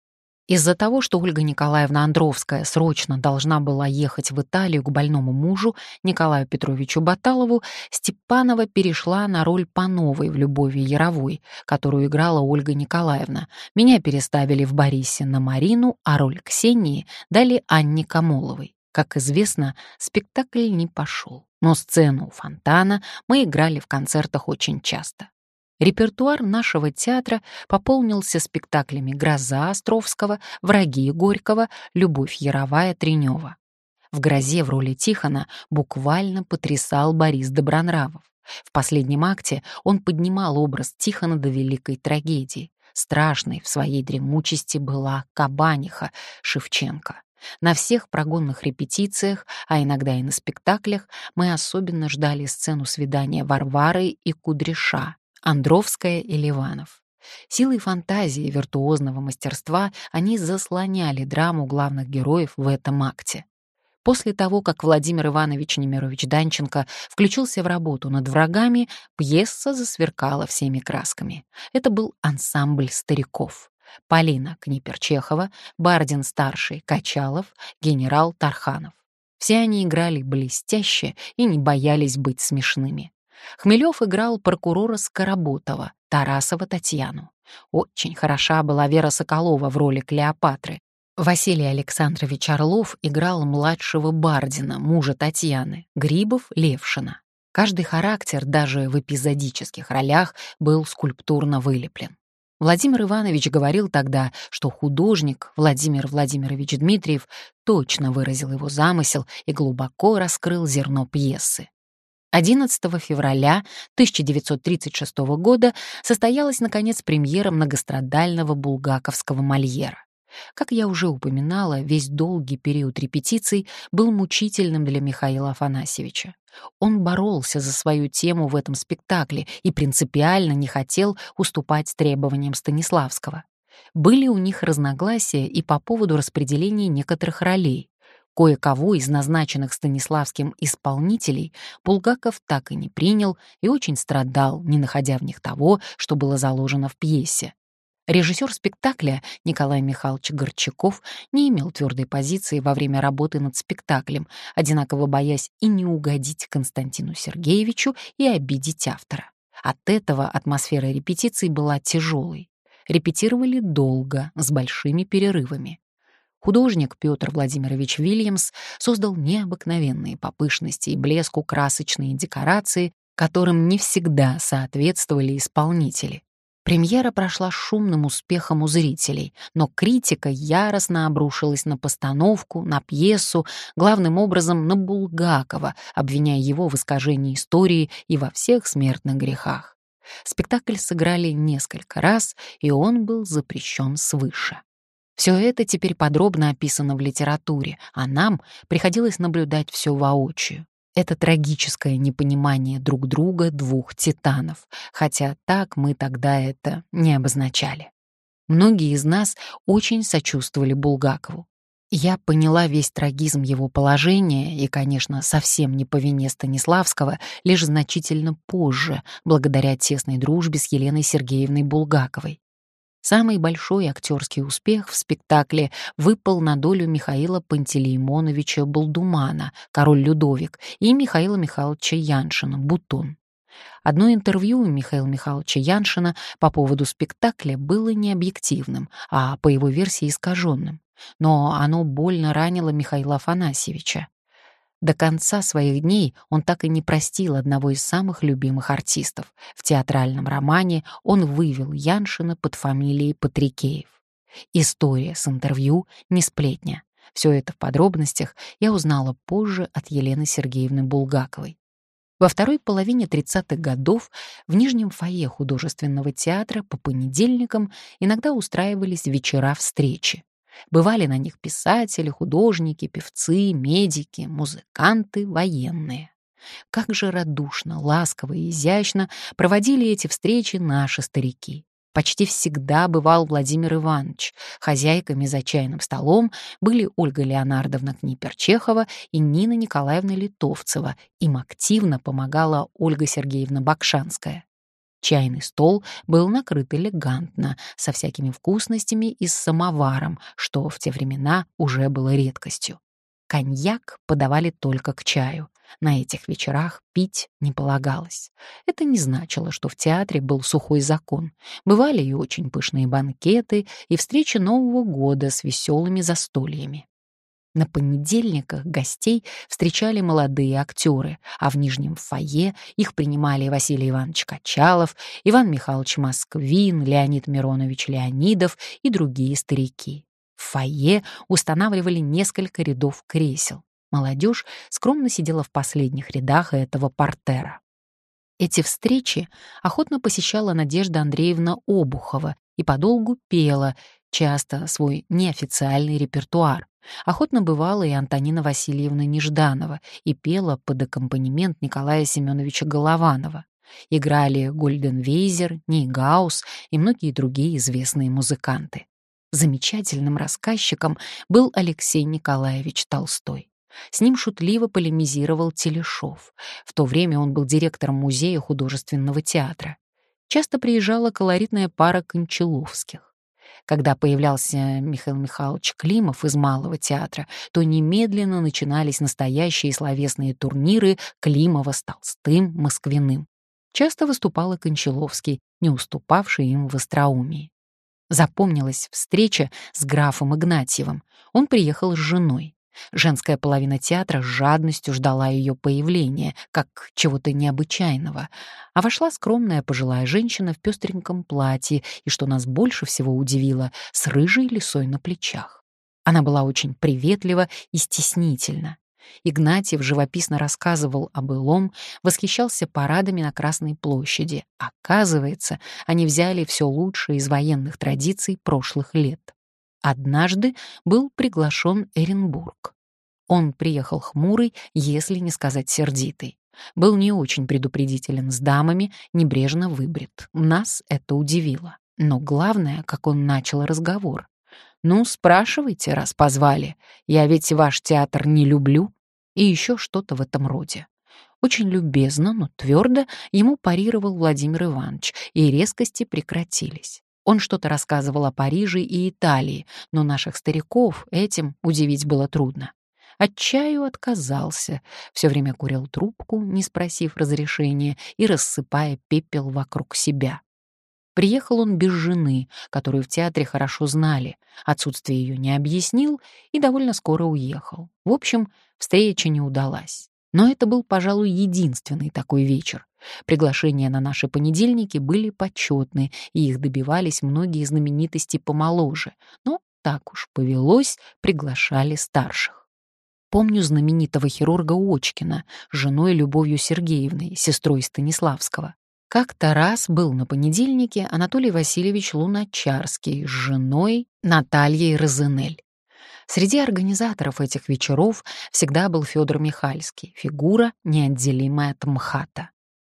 Из-за того, что Ольга Николаевна Андровская срочно должна была ехать в Италию к больному мужу Николаю Петровичу Баталову, Степанова перешла на роль Пановой в «Любови Яровой», которую играла Ольга Николаевна. Меня переставили в «Борисе» на Марину, а роль Ксении дали Анне Камоловой. Как известно, спектакль не пошел, но сцену у фонтана мы играли в концертах очень часто. Репертуар нашего театра пополнился спектаклями «Гроза» Островского, «Враги» Горького, «Любовь Яровая» Тренева. В «Грозе» в роли Тихона буквально потрясал Борис Добронравов. В последнем акте он поднимал образ Тихона до великой трагедии. Страшной в своей дремучести была кабаниха Шевченко. На всех прогонных репетициях, а иногда и на спектаклях, мы особенно ждали сцену свидания Варвары и Кудряша, Андровская и Ливанов. Силой фантазии и виртуозного мастерства они заслоняли драму главных героев в этом акте. После того, как Владимир Иванович Немирович Данченко включился в работу над «Врагами», пьеса засверкала всеми красками. Это был ансамбль стариков. Полина Книпер-Чехова, Бардин-старший Качалов, генерал Тарханов. Все они играли блестяще и не боялись быть смешными. Хмелев играл прокурора Скороботова, Тарасова Татьяну. Очень хороша была Вера Соколова в роли Клеопатры. Василий Александрович Орлов играл младшего Бардина, мужа Татьяны, Грибов — Левшина. Каждый характер, даже в эпизодических ролях, был скульптурно вылеплен. Владимир Иванович говорил тогда, что художник Владимир Владимирович Дмитриев точно выразил его замысел и глубоко раскрыл зерно пьесы. одиннадцатого февраля тысяча девятьсот тридцать шестого года состоялась, наконец, премьера многострадального булгаковского Мольера. Как я уже упоминала, весь долгий период репетиций был мучительным для Михаила Афанасьевича. Он боролся за свою тему в этом спектакле и принципиально не хотел уступать требованиям Станиславского. Были у них разногласия и по поводу распределения некоторых ролей. Кое-кого из назначенных Станиславским исполнителей Булгаков так и не принял и очень страдал, не находя в них того, что было заложено в пьесе. Режиссер спектакля Николай Михайлович Горчаков не имел твердой позиции во время работы над спектаклем, одинаково боясь и не угодить Константину Сергеевичу, и обидеть автора. От этого атмосфера репетиций была тяжелой. Репетировали долго, с большими перерывами. Художник Петр Владимирович Вильямс создал необыкновенные по пышности и блеску красочные декорации, которым не всегда соответствовали исполнители. Премьера прошла шумным успехом у зрителей, но критика яростно обрушилась на постановку, на пьесу, главным образом на Булгакова, обвиняя его в искажении истории и во всех смертных грехах. Спектакль сыграли несколько раз, и он был запрещен свыше. Все это теперь подробно описано в литературе, а нам приходилось наблюдать все воочию. Это трагическое непонимание друг друга двух титанов, хотя так мы тогда это не обозначали. Многие из нас очень сочувствовали Булгакову. Я поняла весь трагизм его положения, и, конечно, совсем не по вине Станиславского, лишь значительно позже, благодаря тесной дружбе с Еленой Сергеевной Булгаковой. Самый большой актерский успех в спектакле выпал на долю Михаила Пантелеймоновича Болдумана, король Людовик, и Михаила Михайловича Яншина, Бутон. Одно интервью Михаила Михайловича Яншина по поводу спектакля было необъективным, а по его версии искаженным. Но оно больно ранило Михаила Афанасьевича. До конца своих дней он так и не простил одного из самых любимых артистов. В театральном романе он вывел Яншина под фамилией Патрикеев. История с интервью не сплетня. Все это в подробностях я узнала позже от Елены Сергеевны Булгаковой. Во второй половине тридцатых годов в Нижнем фойе художественного театра по понедельникам иногда устраивались вечера-встречи. Бывали на них писатели, художники, певцы, медики, музыканты, военные. Как же радушно, ласково и изящно проводили эти встречи наши старики. Почти всегда бывал Владимир Иванович. Хозяйками за чайным столом были Ольга Леонардовна Книпер-Чехова и Нина Николаевна Литовцева. Им активно помогала Ольга Сергеевна Бакшанская. Чайный стол был накрыт элегантно, со всякими вкусностями и с самоваром, что в те времена уже было редкостью. Коньяк подавали только к чаю. На этих вечерах пить не полагалось. Это не значило, что в театре был сухой закон. Бывали и очень пышные банкеты, и встречи Нового года с веселыми застольями. На понедельниках гостей встречали молодые актеры, а в нижнем фойе их принимали Василий Иванович Качалов, Иван Михайлович Москвин, Леонид Миронович Леонидов и другие старики. В фойе устанавливали несколько рядов кресел. Молодежь скромно сидела в последних рядах этого портера. Эти встречи охотно посещала Надежда Андреевна Обухова и подолгу пела, часто свой неофициальный репертуар. Охотно бывала и Антонина Васильевна Нежданова и пела под аккомпанемент Николая Семеновича Голованова. Играли Гольденвейзер, Нейгаус и многие другие известные музыканты. Замечательным рассказчиком был Алексей Николаевич Толстой. С ним шутливо полемизировал Телешов. В то время он был директором музея художественного театра. Часто приезжала колоритная пара Кончаловских. Когда появлялся Михаил Михайлович Климов из Малого театра, то немедленно начинались настоящие словесные турниры Климова с Толстым, Москвиным. Часто выступал и Кончаловский, не уступавший им в остроумии. Запомнилась встреча с графом Игнатьевым. Он приехал с женой. Женская половина театра с жадностью ждала ее появления, как чего-то необычайного. А вошла скромная пожилая женщина в пестреньком платье и, что нас больше всего удивило, с рыжей лисой на плечах. Она была очень приветлива и стеснительна. Игнатьев живописно рассказывал о былом, восхищался парадами на Красной площади. Оказывается, они взяли все лучшее из военных традиций прошлых лет. Однажды был приглашен Эренбург. Он приехал хмурый, если не сказать сердитый. Был не очень предупредителен с дамами, небрежно выбрит. Нас это удивило. Но главное, как он начал разговор. «Ну, спрашивайте, раз позвали. Я ведь ваш театр не люблю». И еще что-то в этом роде. Очень любезно, но твердо ему парировал Владимир Иванович, и резкости прекратились. Он что-то рассказывал о Париже и Италии, но наших стариков этим удивить было трудно. От чаю отказался, все время курил трубку, не спросив разрешения, и рассыпая пепел вокруг себя. Приехал он без жены, которую в театре хорошо знали, отсутствие ее не объяснил и довольно скоро уехал. В общем, встреча не удалась. Но это был, пожалуй, единственный такой вечер. Приглашения на наши понедельники были почетны, и их добивались многие знаменитости помоложе. Но так уж повелось, приглашали старших. Помню знаменитого хирурга Очкина с женой Любовью Сергеевной, сестрой Станиславского. Как-то раз был на понедельнике Анатолий Васильевич Луначарский с женой Натальей Розенель. Среди организаторов этих вечеров всегда был Федор Михальский, фигура, неотделимая от МХАТа.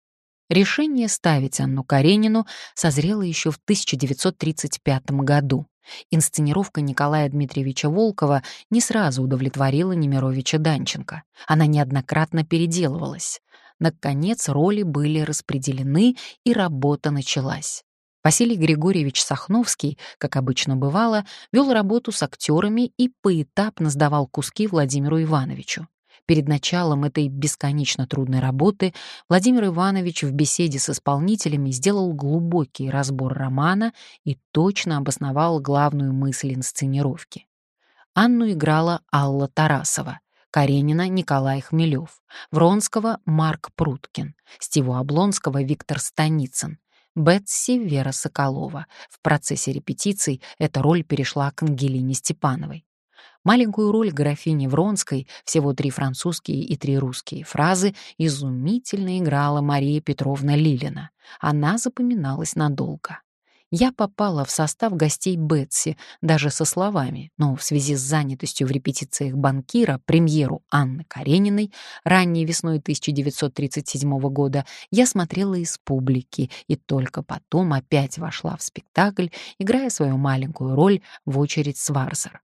Решение ставить Анну Каренину созрело еще в тысяча девятьсот тридцать пятом году. Инсценировка Николая Дмитриевича Волкова не сразу удовлетворила Немировича Данченко. Она неоднократно переделывалась. Наконец роли были распределены, и работа началась. Василий Григорьевич Сахновский, как обычно бывало, вел работу с актерами и поэтапно сдавал куски Владимиру Ивановичу. Перед началом этой бесконечно трудной работы Владимир Иванович в беседе с исполнителями сделал глубокий разбор романа и точно обосновал главную мысль инсценировки. Анну играла Алла Тарасова, Каренина — Николай Хмелев, Вронского — Марк Пруткин, Стиву Облонского — Виктор Станицын, Бетси — Вера Соколова. В процессе репетиций эта роль перешла к Ангелине Степановой. Маленькую роль графини Вронской, всего три французские и три русские фразы, изумительно играла Мария Петровна Лилина. Она запоминалась надолго. Я попала в состав гостей Бетси, даже со словами, но в связи с занятостью в репетициях банкира премьеру Анны Карениной ранней весной тысяча девятьсот тридцать седьмого года я смотрела из публики и только потом опять вошла в спектакль, играя свою маленькую роль в очередь Сварзер.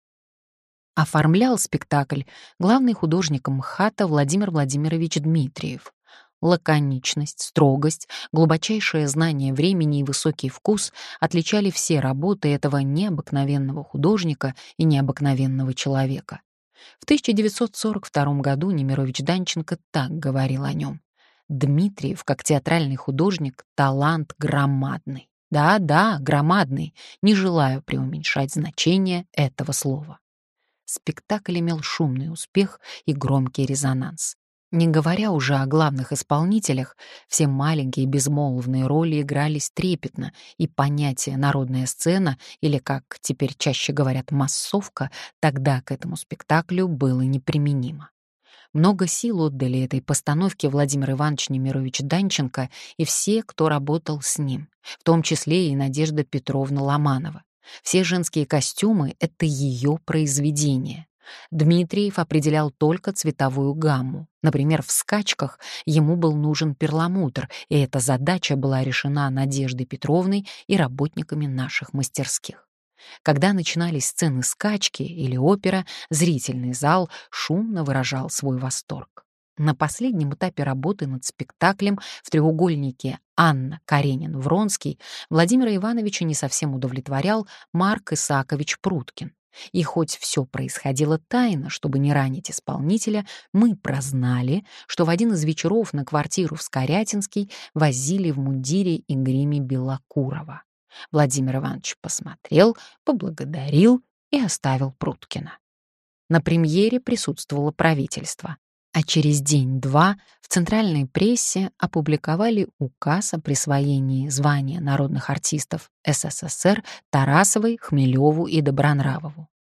Оформлял спектакль главный художник МХАТа Владимир Владимирович Дмитриев. Лаконичность, строгость, глубочайшее знание времени и высокий вкус отличали все работы этого необыкновенного художника и необыкновенного человека. В тысяча девятьсот сорок втором году Немирович Данченко так говорил о нем: «Дмитриев, как театральный художник, талант громадный». Да-да, громадный, не желаю преуменьшать значение этого слова. Спектакль имел шумный успех и громкий резонанс. Не говоря уже о главных исполнителях, все маленькие безмолвные роли игрались трепетно, и понятие «народная сцена» или, как теперь чаще говорят, «массовка» тогда к этому спектаклю было неприменимо. Много сил отдали этой постановке Владимир Иванович Немирович Данченко и все, кто работал с ним, в том числе и Надежда Петровна Ломанова. Все женские костюмы — это ее произведение. Дмитриев определял только цветовую гамму. Например, в «Скачках» ему был нужен перламутр, и эта задача была решена Надеждой Петровной и работниками наших мастерских. Когда начинались сцены скачки или опера, зрительный зал шумно выражал свой восторг. На последнем этапе работы над спектаклем в треугольнике Анна Каренин-Вронский Владимира Ивановича не совсем удовлетворял Марк Исаакович Пруткин. И хоть все происходило тайно, чтобы не ранить исполнителя, мы прознали, что в один из вечеров на квартиру в Скорятинский возили в мундире и гриме Белокурова. Владимир Иванович посмотрел, поблагодарил и оставил Пруткина. На премьере присутствовало правительство, а через день-два в центральной прессе опубликовали указ о присвоении звания народных артистов СССР Тарасовой, Хмелеву и Добронравову.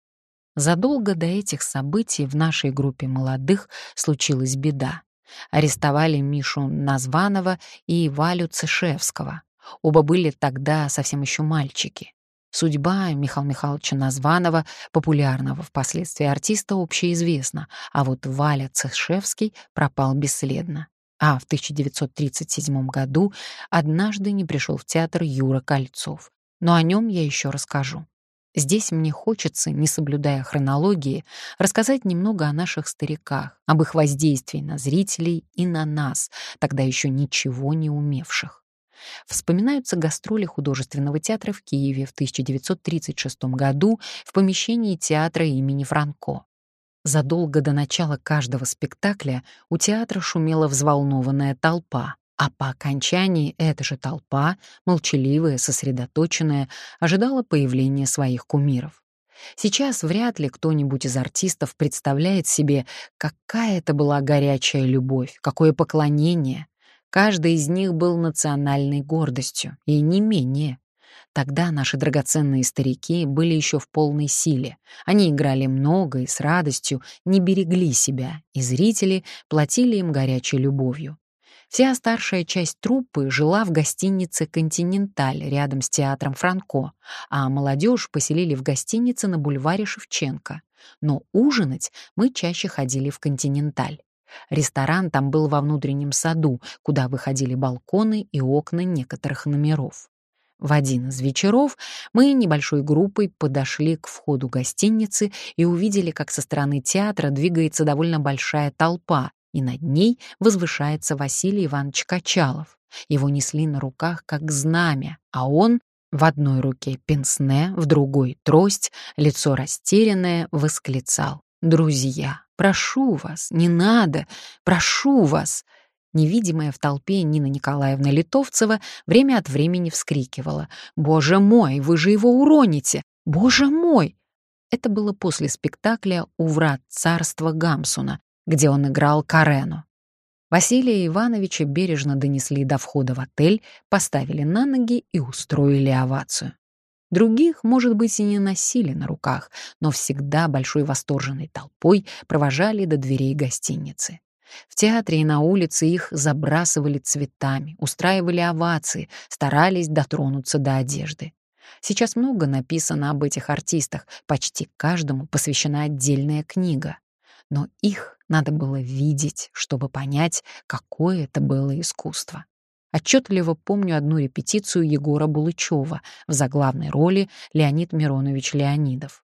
Задолго до этих событий в нашей группе молодых случилась беда. Арестовали Мишу Названова и Валю Цышевского. Оба были тогда совсем еще мальчики. Судьба Михаила Михайловича Названова, популярного впоследствии артиста, общеизвестна, а вот Валя Цышевский пропал бесследно. А в тысяча девятьсот тридцать седьмом году однажды не пришел в театр Юра Кольцов. Но о нем я еще расскажу. Здесь мне хочется, не соблюдая хронологии, рассказать немного о наших стариках, об их воздействии на зрителей и на нас, тогда еще ничего не умевших. Вспоминаются гастроли художественного театра в Киеве в тысяча девятьсот тридцать шестом году в помещении театра имени Франко. Задолго до начала каждого спектакля у театра шумела взволнованная толпа, а по окончании эта же толпа, молчаливая, сосредоточенная, ожидала появления своих кумиров. Сейчас вряд ли кто-нибудь из артистов представляет себе, какая это была горячая любовь, какое поклонение. Каждый из них был национальной гордостью, и не менее. Тогда наши драгоценные старики были еще в полной силе. Они играли много и с радостью, не берегли себя, и зрители платили им горячей любовью. Вся старшая часть труппы жила в гостинице «Континенталь» рядом с театром Франко, а молодежь поселили в гостинице на бульваре Шевченко. Но ужинать мы чаще ходили в «Континенталь». Ресторан там был во внутреннем саду, куда выходили балконы и окна некоторых номеров. В один из вечеров мы небольшой группой подошли к входу гостиницы и увидели, как со стороны театра двигается довольно большая толпа, и над ней возвышается Василий Иванович Качалов. Его несли на руках как знамя, а он в одной руке пенсне, в другой трость, лицо растерянное, восклицал: «Друзья, прошу вас, не надо, прошу вас!» Невидимая в толпе Нина Николаевна Литовцева время от времени вскрикивала: «Боже мой, вы же его уроните! Боже мой!» Это было после спектакля «У врат царства Гамсуна», где он играл Карену. Василия Ивановича бережно донесли до входа в отель, поставили на ноги и устроили овацию. Других, может быть, и не носили на руках, но всегда большой восторженной толпой провожали до дверей гостиницы. В театре и на улице их забрасывали цветами, устраивали овации, старались дотронуться до одежды. Сейчас много написано об этих артистах, почти каждому посвящена отдельная книга. Но их надо было видеть, чтобы понять, какое это было искусство. Отчетливо помню одну репетицию Егора Булычева в заглавной роли Леонид Миронович Леонидов.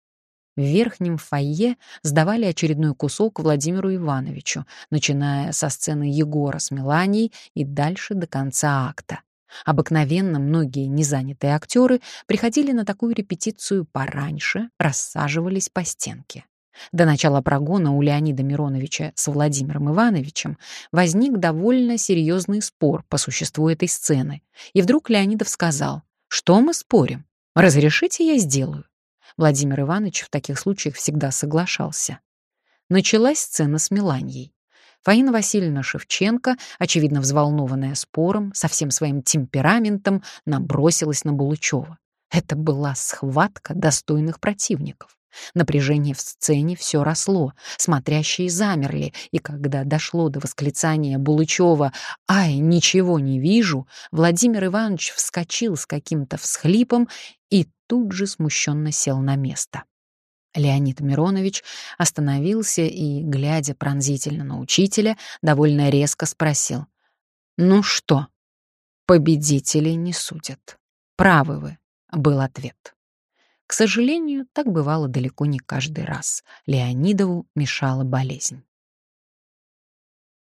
В верхнем фойе сдавали очередной кусок Владимиру Ивановичу, начиная со сцены Егора с Меланией и дальше до конца акта. Обыкновенно многие незанятые актеры приходили на такую репетицию пораньше, рассаживались по стенке. До начала прогона у Леонида Мироновича с Владимиром Ивановичем возник довольно серьезный спор по существу этой сцены. И вдруг Леонидов сказал: «Что мы спорим? Разрешите, я сделаю». Владимир Иванович в таких случаях всегда соглашался. Началась сцена с Меланьей. Фаина Васильевна Шевченко, очевидно взволнованная спором, со всем своим темпераментом, набросилась на Булычева. Это была схватка достойных противников. Напряжение в сцене все росло, смотрящие замерли, и когда дошло до восклицания Булычева «Ай, ничего не вижу», Владимир Иванович вскочил с каким-то всхлипом и тут же смущенно сел на место. Леонид Миронович остановился и, глядя пронзительно на учителя, довольно резко спросил: «Ну что, победителей не судят. Правы вы», — был ответ. К сожалению, так бывало далеко не каждый раз. Леонидову мешала болезнь.